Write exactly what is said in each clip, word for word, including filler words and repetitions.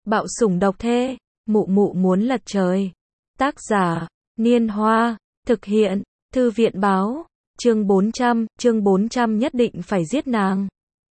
Bạo sủng độc thê, mụ mụ muốn lật trời. Tác giả, Niên Hoa, thực hiện, Thư viện báo, chương bốn trăm, chương bốn trăm nhất định phải giết nàng.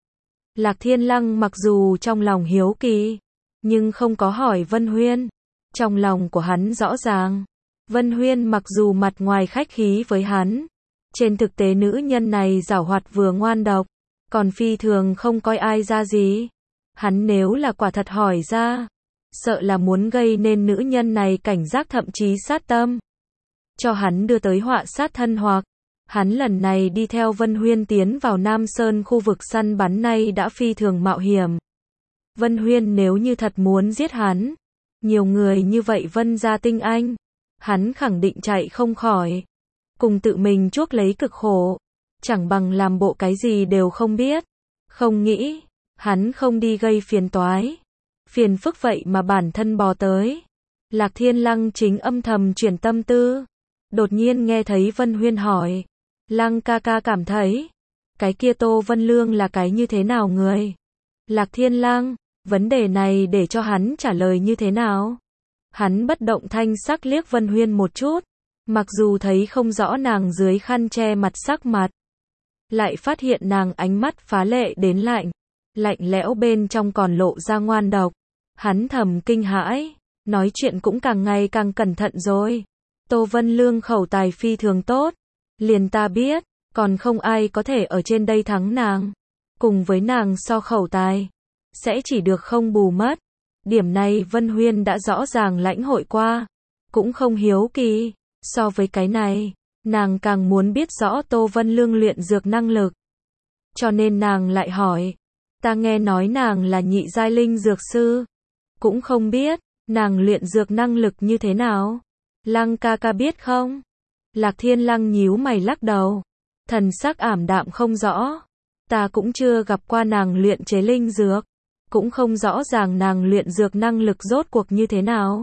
Lạc Thiên Lăng mặc dù trong lòng hiếu kỳ, nhưng không có hỏi Vân Huyên. Trong lòng của hắn rõ ràng, Vân Huyên mặc dù mặt ngoài khách khí với hắn, trên thực tế nữ nhân này giảo hoạt vừa ngoan độc, còn phi thường không coi ai ra gì. Hắn nếu là quả thật hỏi ra, sợ là muốn gây nên nữ nhân này cảnh giác thậm chí sát tâm, cho hắn đưa tới họa sát thân. Hoặc hắn lần này đi theo Vân Huyên tiến vào Nam Sơn khu vực săn bắn này đã phi thường mạo hiểm. Vân Huyên nếu như thật muốn giết hắn, nhiều người như vậy Vân gia tinh anh, hắn khẳng định chạy không khỏi, cùng tự mình chuốc lấy cực khổ, chẳng bằng làm bộ cái gì đều không biết. Không nghĩ, hắn không đi gây phiền toái, phiền phức vậy mà bản thân bò tới. Lạc Thiên Lăng chính âm thầm chuyển tâm tư, đột nhiên nghe thấy Vân Huyên hỏi, Lăng ca ca cảm thấy, cái kia Tô Vân Lương là cái như thế nào người? Lạc Thiên Lăng, vấn đề này để cho hắn trả lời như thế nào? Hắn bất động thanh sắc liếc Vân Huyên một chút, mặc dù thấy không rõ nàng dưới khăn che mặt sắc mặt, lại phát hiện nàng ánh mắt phá lệ đến lạnh, lạnh lẽo bên trong còn lộ ra ngoan độc. Hắn thầm kinh hãi, nói chuyện cũng càng ngày càng cẩn thận rồi. Tô Vân Lương khẩu tài phi thường tốt, liền ta biết, còn không ai có thể ở trên đây thắng nàng. Cùng với nàng so khẩu tài, sẽ chỉ được không bù mất. Điểm này Vân Huyên đã rõ ràng lãnh hội qua, cũng không hiếu kỳ. So với cái này, nàng càng muốn biết rõ Tô Vân Lương luyện dược năng lực. Cho nên nàng lại hỏi, ta nghe nói nàng là nhị giai linh dược sư, cũng không biết, nàng luyện dược năng lực như thế nào? Lăng ca ca biết không? Lạc Thiên Lăng nhíu mày lắc đầu, thần sắc ảm đạm không rõ. Ta cũng chưa gặp qua nàng luyện chế linh dược, cũng không rõ ràng nàng luyện dược năng lực rốt cuộc như thế nào.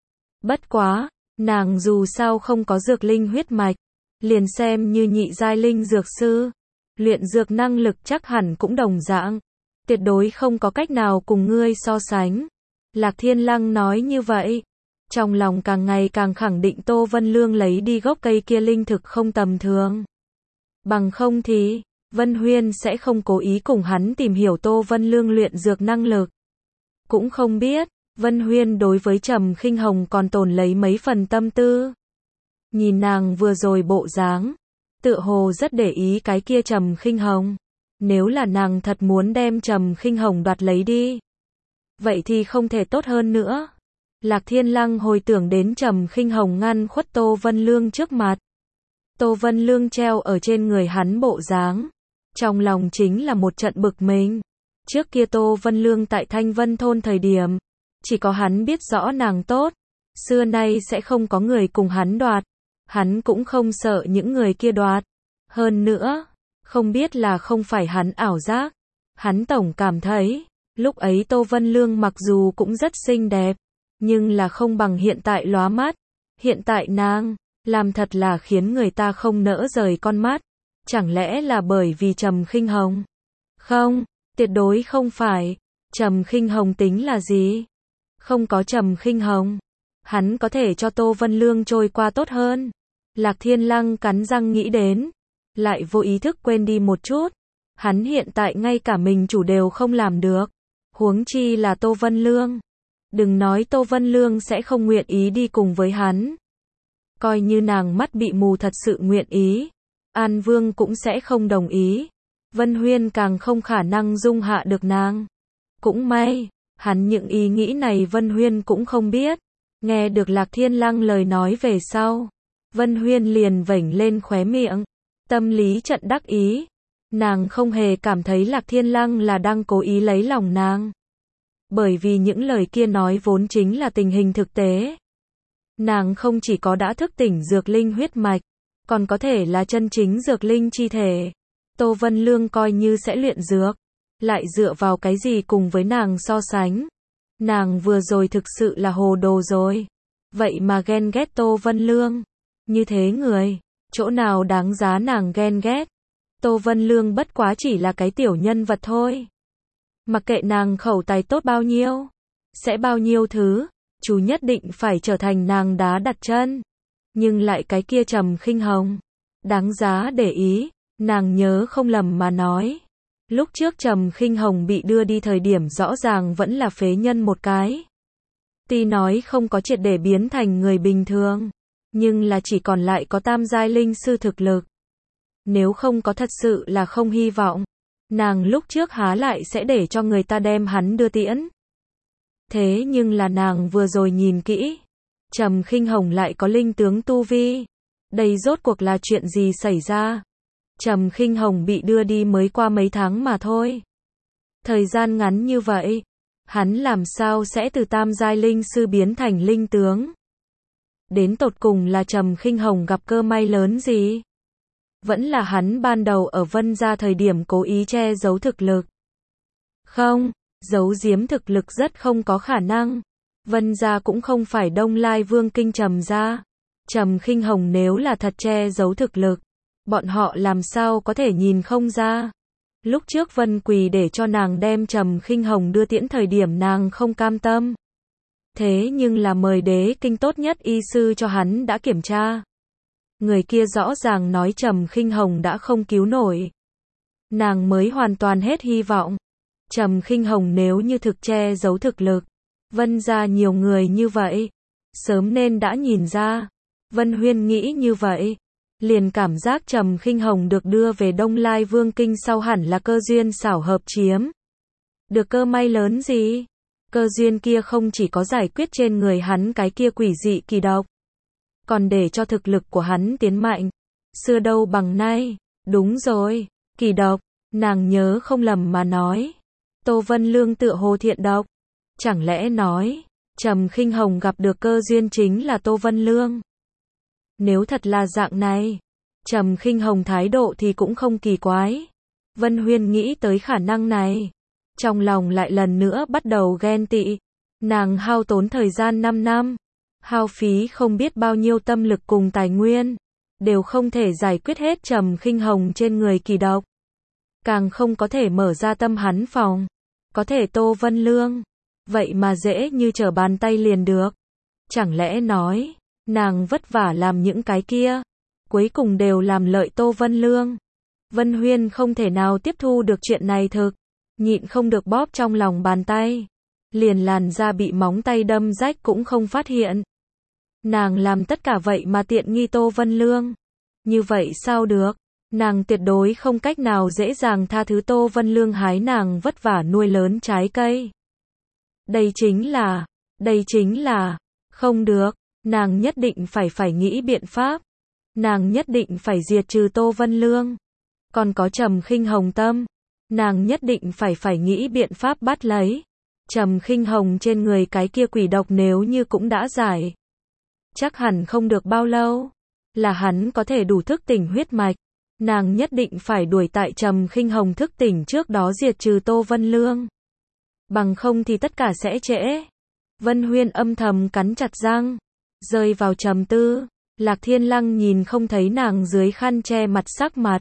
Bất quá, nàng dù sao không có dược linh huyết mạch, liền xem như nhị giai linh dược sư, luyện dược năng lực chắc hẳn cũng đồng dạng, tuyệt đối không có cách nào cùng ngươi so sánh. Lạc Thiên Lăng nói như vậy, trong lòng càng ngày càng khẳng định Tô Vân Lương lấy đi gốc cây kia linh thực không tầm thường. Bằng không thì, Vân Huyên sẽ không cố ý cùng hắn tìm hiểu Tô Vân Lương luyện dược năng lực. Cũng không biết, Vân Huyên đối với Trầm Khinh Hồng còn tồn lấy mấy phần tâm tư. Nhìn nàng vừa rồi bộ dáng, tựa hồ rất để ý cái kia Trầm Khinh Hồng. Nếu là nàng thật muốn đem Trầm Khinh Hồng đoạt lấy đi, vậy thì không thể tốt hơn nữa. Lạc Thiên Lăng hồi tưởng đến Trầm Khinh Hồng ngăn khuất Tô Vân Lương trước mặt, Tô Vân Lương treo ở trên người hắn bộ dáng, trong lòng chính là một trận bực mình. Trước kia Tô Vân Lương tại Thanh Vân thôn thời điểm, chỉ có hắn biết rõ nàng tốt, xưa nay sẽ không có người cùng hắn đoạt, hắn cũng không sợ những người kia đoạt. Hơn nữa, không biết là không phải hắn ảo giác, hắn tổng cảm thấy, lúc ấy Tô Vân Lương mặc dù cũng rất xinh đẹp, nhưng là không bằng hiện tại lóa mắt. Hiện tại nàng, làm thật là khiến người ta không nỡ rời con mắt. Chẳng lẽ là bởi vì Trầm Khinh Hồng? Không, tuyệt đối không phải. Trầm Khinh Hồng tính là gì? Không có Trầm Khinh Hồng, hắn có thể cho Tô Vân Lương trôi qua tốt hơn. Lạc Thiên Lăng cắn răng nghĩ đến, lại vô ý thức quên đi một chút. Hắn hiện tại ngay cả mình chủ đều không làm được, huống chi là Tô Vân Lương. Đừng nói Tô Vân Lương sẽ không nguyện ý đi cùng với hắn, coi như nàng mắt bị mù thật sự nguyện ý, An Vương cũng sẽ không đồng ý. Vân Huyên càng không khả năng dung hạ được nàng. Cũng may, hắn những ý nghĩ này Vân Huyên cũng không biết. Nghe được Lạc Thiên Lăng lời nói về sau, Vân Huyên liền vểnh lên khóe miệng, tâm lý trận đắc ý. Nàng không hề cảm thấy Lạc Thiên Lăng là đang cố ý lấy lòng nàng, bởi vì những lời kia nói vốn chính là tình hình thực tế. Nàng không chỉ có đã thức tỉnh dược linh huyết mạch, còn có thể là chân chính dược linh chi thể. Tô Vân Lương coi như sẽ luyện dược, lại dựa vào cái gì cùng với nàng so sánh? Nàng vừa rồi thực sự là hồ đồ rồi. Vậy mà ghen ghét Tô Vân Lương. Như thế người, chỗ nào đáng giá nàng ghen ghét? Tô Vân Lương bất quá chỉ là cái tiểu nhân vật thôi. Mặc kệ nàng khẩu tài tốt bao nhiêu, sẽ bao nhiêu thứ, chú nhất định phải trở thành nàng đá đặt chân. Nhưng lại cái kia Trầm Khinh Hồng, đáng giá để ý, nàng nhớ không lầm mà nói. Lúc trước Trầm Khinh Hồng bị đưa đi thời điểm rõ ràng vẫn là phế nhân một cái. Tuy nói không có triệt để biến thành người bình thường, nhưng là chỉ còn lại có tam giai linh sư thực lực. Nếu không có thật sự là không hy vọng, nàng lúc trước há lại sẽ để cho người ta đem hắn đưa tiễn. Thế nhưng là nàng vừa rồi nhìn kỹ, Trầm Khinh Hồng lại có linh tướng tu vi. Đây rốt cuộc là chuyện gì xảy ra? Trầm Khinh Hồng bị đưa đi mới qua mấy tháng mà thôi. Thời gian ngắn như vậy, hắn làm sao sẽ từ tam giai linh sư biến thành linh tướng? Đến tột cùng là Trầm Khinh Hồng gặp cơ may lớn gì? Vẫn là hắn ban đầu ở Vân gia thời điểm cố ý che giấu thực lực? Không, giấu giếm thực lực rất không có khả năng. Vân gia cũng không phải Đông Lai Vương kinh Trầm gia. Trầm Khinh Hồng nếu là thật che giấu thực lực, bọn họ làm sao có thể nhìn không ra? Lúc trước Vân Quỳ để cho nàng đem Trầm Khinh Hồng đưa tiễn thời điểm nàng không cam tâm. Thế nhưng là mời đế kinh tốt nhất y sư cho hắn đã kiểm tra. Người kia rõ ràng nói Trầm Khinh Hồng đã không cứu nổi. Nàng mới hoàn toàn hết hy vọng. Trầm Khinh Hồng nếu như thực che giấu thực lực, Vân gia nhiều người như vậy, sớm nên đã nhìn ra. Vân Huyên nghĩ như vậy, liền cảm giác Trầm Khinh Hồng được đưa về Đông Lai Vương kinh sau hẳn là cơ duyên xảo hợp chiếm. Được cơ may lớn gì? Cơ duyên kia không chỉ có giải quyết trên người hắn cái kia quỷ dị kỳ độc, còn để cho thực lực của hắn tiến mạnh. Xưa đâu bằng nay, đúng rồi, kỳ độc, nàng nhớ không lầm mà nói. Tô Vân Lương tựa hồ thiện độc. Chẳng lẽ nói, Trầm Khinh Hồng gặp được cơ duyên chính là Tô Vân Lương? Nếu thật là dạng này, Trầm Khinh Hồng thái độ thì cũng không kỳ quái. Vân Huyên nghĩ tới khả năng này, trong lòng lại lần nữa bắt đầu ghen tị. Nàng hao tốn thời gian năm năm, hao phí không biết bao nhiêu tâm lực cùng tài nguyên, đều không thể giải quyết hết Trầm Khinh Hồng trên người kỳ độc. Càng không có thể mở ra tâm hắn phòng. Có thể Tô Vân Lương, vậy mà dễ như trở bàn tay liền được. Chẳng lẽ nói, nàng vất vả làm những cái kia, cuối cùng đều làm lợi Tô Vân Lương? Vân Huyên không thể nào tiếp thu được chuyện này thực, nhịn không được bóp trong lòng bàn tay. Liền làn da bị móng tay đâm rách cũng không phát hiện. Nàng làm tất cả vậy mà tiện nghi Tô Vân Lương. Như vậy sao được? Nàng tuyệt đối không cách nào dễ dàng tha thứ Tô Vân Lương hái nàng vất vả nuôi lớn trái cây. Đây chính là, đây chính là, không được, nàng nhất định phải phải nghĩ biện pháp. Nàng nhất định phải diệt trừ Tô Vân Lương. Còn có Trầm Khinh Hồng tâm, nàng nhất định phải phải nghĩ biện pháp bắt lấy. Trầm Khinh Hồng trên người cái kia quỷ độc nếu như cũng đã giải, chắc hẳn không được bao lâu, là hắn có thể đủ thức tỉnh huyết mạch. Nàng nhất định phải đuổi tại Trầm Khinh Hồng thức tỉnh trước đó diệt trừ Tô Vân Lương. Bằng không thì tất cả sẽ trễ. Vân Huyên âm thầm cắn chặt răng, rơi vào trầm tư. Lạc Thiên Lăng nhìn không thấy nàng dưới khăn che mặt sắc mặt,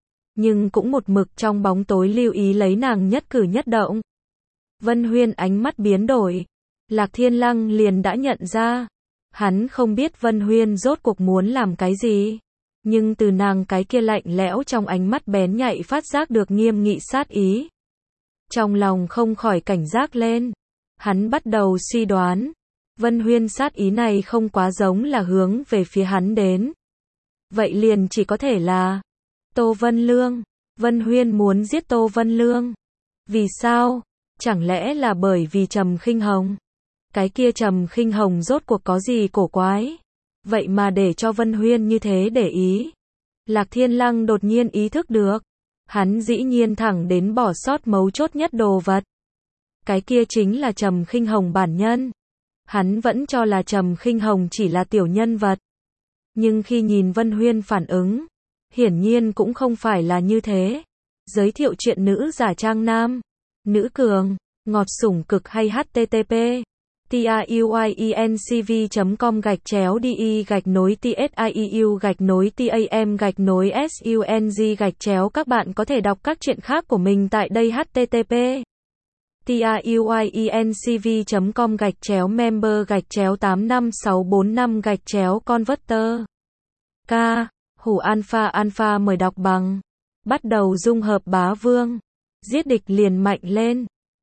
nhưng cũng một mực trong bóng tối lưu ý lấy nàng nhất cử nhất động. Vân Huyên ánh mắt biến đổi, Lạc Thiên Lăng liền đã nhận ra, hắn không biết Vân Huyên rốt cuộc muốn làm cái gì, nhưng từ nàng cái kia lạnh lẽo trong ánh mắt bén nhạy phát giác được nghiêm nghị sát ý. Trong lòng không khỏi cảnh giác lên, hắn bắt đầu suy đoán, Vân Huyên sát ý này không quá giống là hướng về phía hắn đến. Vậy liền chỉ có thể là Tô Vân Lương. Vân Huyên muốn giết Tô Vân Lương. Vì sao? Chẳng lẽ là bởi vì Trầm Khinh Hồng? Cái kia Trầm Khinh Hồng rốt cuộc có gì cổ quái? Vậy mà để cho Vân Huyên như thế để ý. Lạc Thiên Lăng đột nhiên ý thức được, hắn dĩ nhiên thẳng đến bỏ sót mấu chốt nhất đồ vật. Cái kia chính là Trầm Khinh Hồng bản nhân. Hắn vẫn cho là Trầm Khinh Hồng chỉ là tiểu nhân vật. Nhưng khi nhìn Vân Huyên phản ứng, hiển nhiên cũng không phải là như thế. Giới thiệu chuyện nữ giả trang nam, nữ cường, ngọt sủng cực hay http tiuyencv.com gạch chéo đi gạch nối tsiu gạch nối tam gạch nối sung gạch chéo. Các bạn có thể đọc các chuyện khác của mình tại đây http tiuyuincv chấm com gạch chéo member gạch chéo tám năm sáu bốn năm gạch chéo converter. K. Hủ alpha alpha mời đọc bằng. Bắt đầu dung hợp bá vương. Giết địch liền mạnh lên.